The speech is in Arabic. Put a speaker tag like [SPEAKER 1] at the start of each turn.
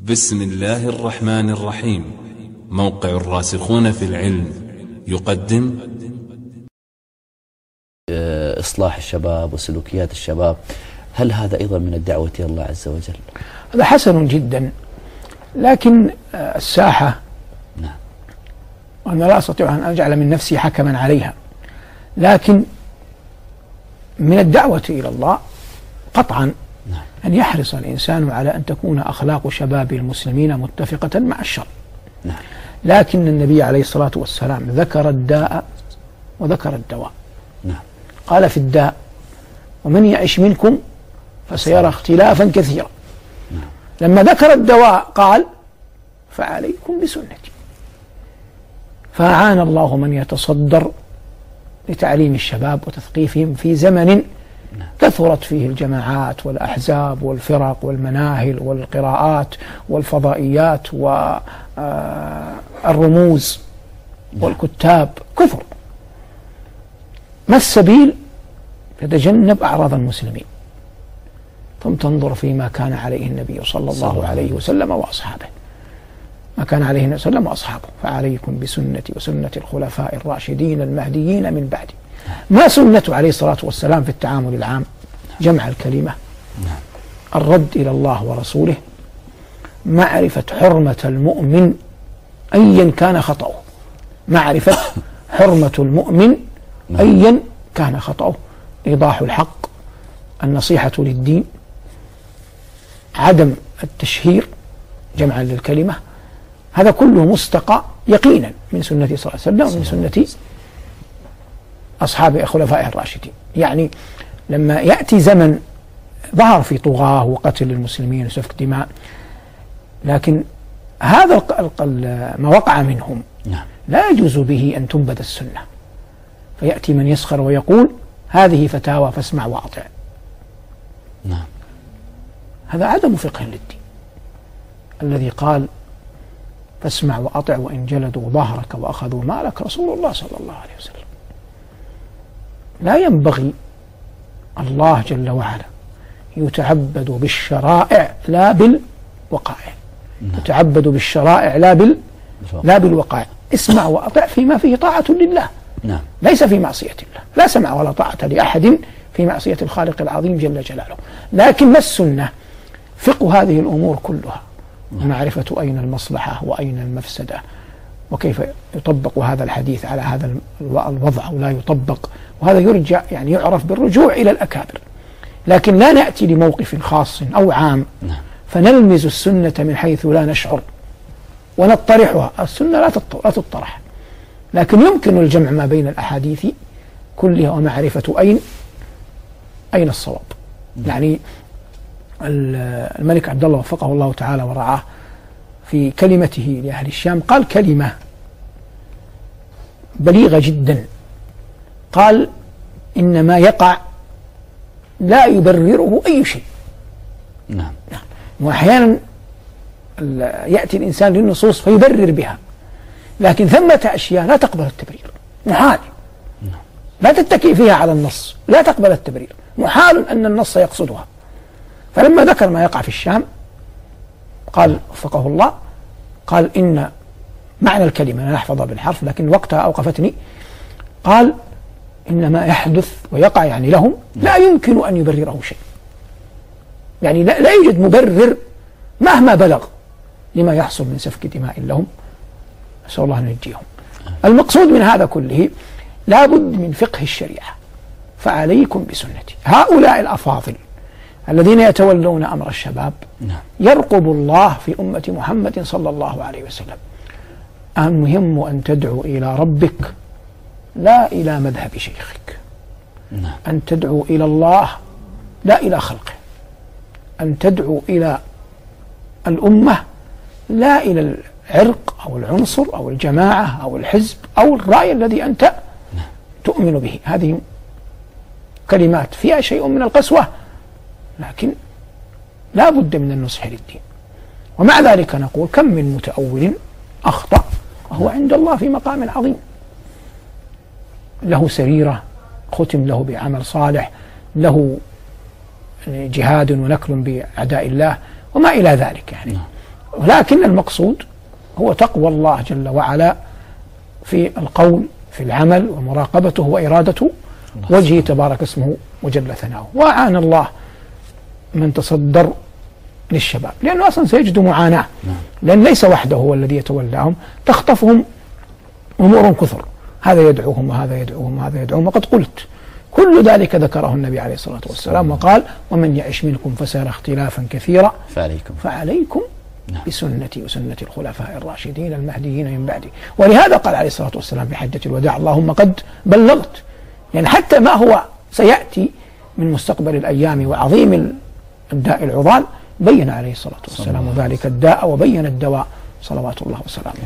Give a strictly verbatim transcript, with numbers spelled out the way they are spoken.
[SPEAKER 1] بسم الله الرحمن الرحيم. موقع الراسخون في العلم يقدم
[SPEAKER 2] إصلاح الشباب وسلوكيات الشباب. هل هذا أيضا من الدعوة إلى الله عز وجل؟
[SPEAKER 3] هذا حسن جدا، لكن الساحة
[SPEAKER 2] نعم.
[SPEAKER 3] وأنا لا أستطيع أن أجعل من نفسي حكما عليها، لكن من الدعوة إلى الله قطعا
[SPEAKER 2] نعم.
[SPEAKER 3] أن يحرص الإنسان على أن تكون أخلاق شباب المسلمين متفقة مع الشر.
[SPEAKER 2] نعم.
[SPEAKER 3] لكن النبي عليه الصلاة والسلام ذكر الداء وذكر الدواء.
[SPEAKER 2] نعم.
[SPEAKER 3] قال في الداء: ومن يعش منكم فسيرى اختلافا كثيرا.
[SPEAKER 2] نعم.
[SPEAKER 3] لما ذكر الدواء قال: فعليكم بسنتي. فأعان الله من يتصدر لتعليم الشباب وتثقيفهم في زمن كثرت فيه الجماعات والأحزاب والفرق والمناهل والقراءات والفضائيات والرموز والكتاب كثر. ما السبيل؟ تتجنب أعراض المسلمين، ثم تنظر فيما كان عليه النبي صلى الله عليه وسلم وأصحابه، ما كان عليه النبي صلى الله عليه وسلم وأصحابه. فعليكم بسنتي وسنة الخلفاء الراشدين المهديين من بعدي. ما سنته عليه الصلاة والسلام في التعامل العام؟ جمع الكلمة، الرد إلى الله ورسوله، معرفة حرمة المؤمن أيا كان خطأه، معرفة حرمة المؤمن أيا كان خطأه، إيضاح الحق، النصيحة للدين، عدم التشهير، جمعا للكلمة. هذا كله مستقى يقينا من سنة صلى الله عليه وسلم ومن سنة أصحاب خلفائه الراشدين. يعني لما يأتي زمن ظهر في طغاة وقتل المسلمين وسفك دماء، لكن هذا ما وقع منهم لا يجوز به أن تنبذ السنة، فيأتي من يسخر ويقول: هذه فتاوى فاسمع وأطع.
[SPEAKER 2] نعم.
[SPEAKER 3] هذا عدم فقه للدين. الذي قال: فاسمع وأطع وإن جلدوا ظهرك وأخذوا مالك رسول الله صلى الله عليه وسلم. لا ينبغي الله جل وعلا يتعبد بالشرائع لا بالوقائع.
[SPEAKER 2] نعم.
[SPEAKER 3] يتعبد بالشرائع لا بال لا بالوقائع. اسمع وأطع فيما فيه طاعة لله،
[SPEAKER 2] نعم.
[SPEAKER 3] ليس في معصية الله. لا سمع ولا طاعة لأحد في معصية الخالق العظيم جل جلاله. لكن ما السنة؟ فقه هذه الأمور كلها، معرفة أين المصلحة وأين المفسدة، وكيف يطبق هذا الحديث على هذا الوضع أو لا يطبق. وهذا يرجع يعني يعرف بالرجوع إلى الأكابر. لكن لا نأتي لموقف خاص أو عام فنلمز السنة من حيث لا نشعر ونطرحها. السنة لا تطرح، لكن يمكن الجمع ما بين الأحاديث كلها ومعرفة أين أين الصواب. يعني الملك عبد الله وفقه الله تعالى ورعاه في كلمته لأهل الشام قال كلمة بليغة جدا. قال: إن ما يقع لا يبرره أي شيء.
[SPEAKER 2] نعم.
[SPEAKER 3] وأحيانا يأتي الإنسان للنصوص فيبرر بها، لكن ثمة أشياء لا تقبل التبرير، محال. لا تتكئ فيها على النص، لا تقبل التبرير، محال أن النص يقصدها. فلما ذكر ما يقع في الشام قال وفقه الله، قال: إن معنى الكلمة أنا أحفظها بالحرف لكن وقتها أوقفتني. قال: إن ما يحدث ويقع يعني لهم لا يمكن أن يبرره شيء. يعني لا, لا يوجد مبرر مهما بلغ لما يحصل من سفك دماء لهم، نسأل الله أن ينجيهم. المقصود من هذا كله لا بد من فقه الشريعة. فعليكم بسنتي. هؤلاء الأفاضل الذين يتولون أمر الشباب يرقب الله في أمة محمد صلى الله عليه وسلم. المهم أن تدعو إلى ربك لا إلى مذهب شيخك، أن تدعو إلى الله لا إلى خلقه، أن تدعو إلى الأمة لا إلى العرق أو العنصر أو الجماعة أو الحزب أو الرأي الذي أنت تؤمن به. هذه كلمات فيها شيء من القسوة، لكن لا بد من النصح للدين. ومع ذلك نقول: كم من متأول أخطأ وهو عند الله في مقام عظيم، له سريرة ختم له بعمل صالح، له جهاد ونكل بأعداء الله وما إلى ذلك. يعني ولكن المقصود هو تقوى الله جل وعلا في القول في العمل ومراقبته وإرادة وجهه تبارك اسمه وجل ثناؤه. وأعان الله من تصدر للشباب، لأنه أصلا سيجد معاناة، لأن ليس وحده هو الذي يتولاهم، تخطفهم أمور كثر، هذا يدعوهم وهذا يدعوهم وهذا يدعوهم. وقد قلت كل ذلك ذكره النبي عليه الصلاة والسلام وقال: ومن يعش منكم فسيرى اختلافا كثيرا فعليكم, فعليكم بسنتي وسنة الخلفاء الراشدين المهديين من بعدي. ولهذا قال عليه الصلاة والسلام في حجة الوداع: اللهم قد بلغت. يعني حتى ما هو سيأتي من مستقبل الأيام وعظيم الداء العضال بين عليه الصلاة والسلام ذلك الداء وبين الدواء صلوات الله وسلامه.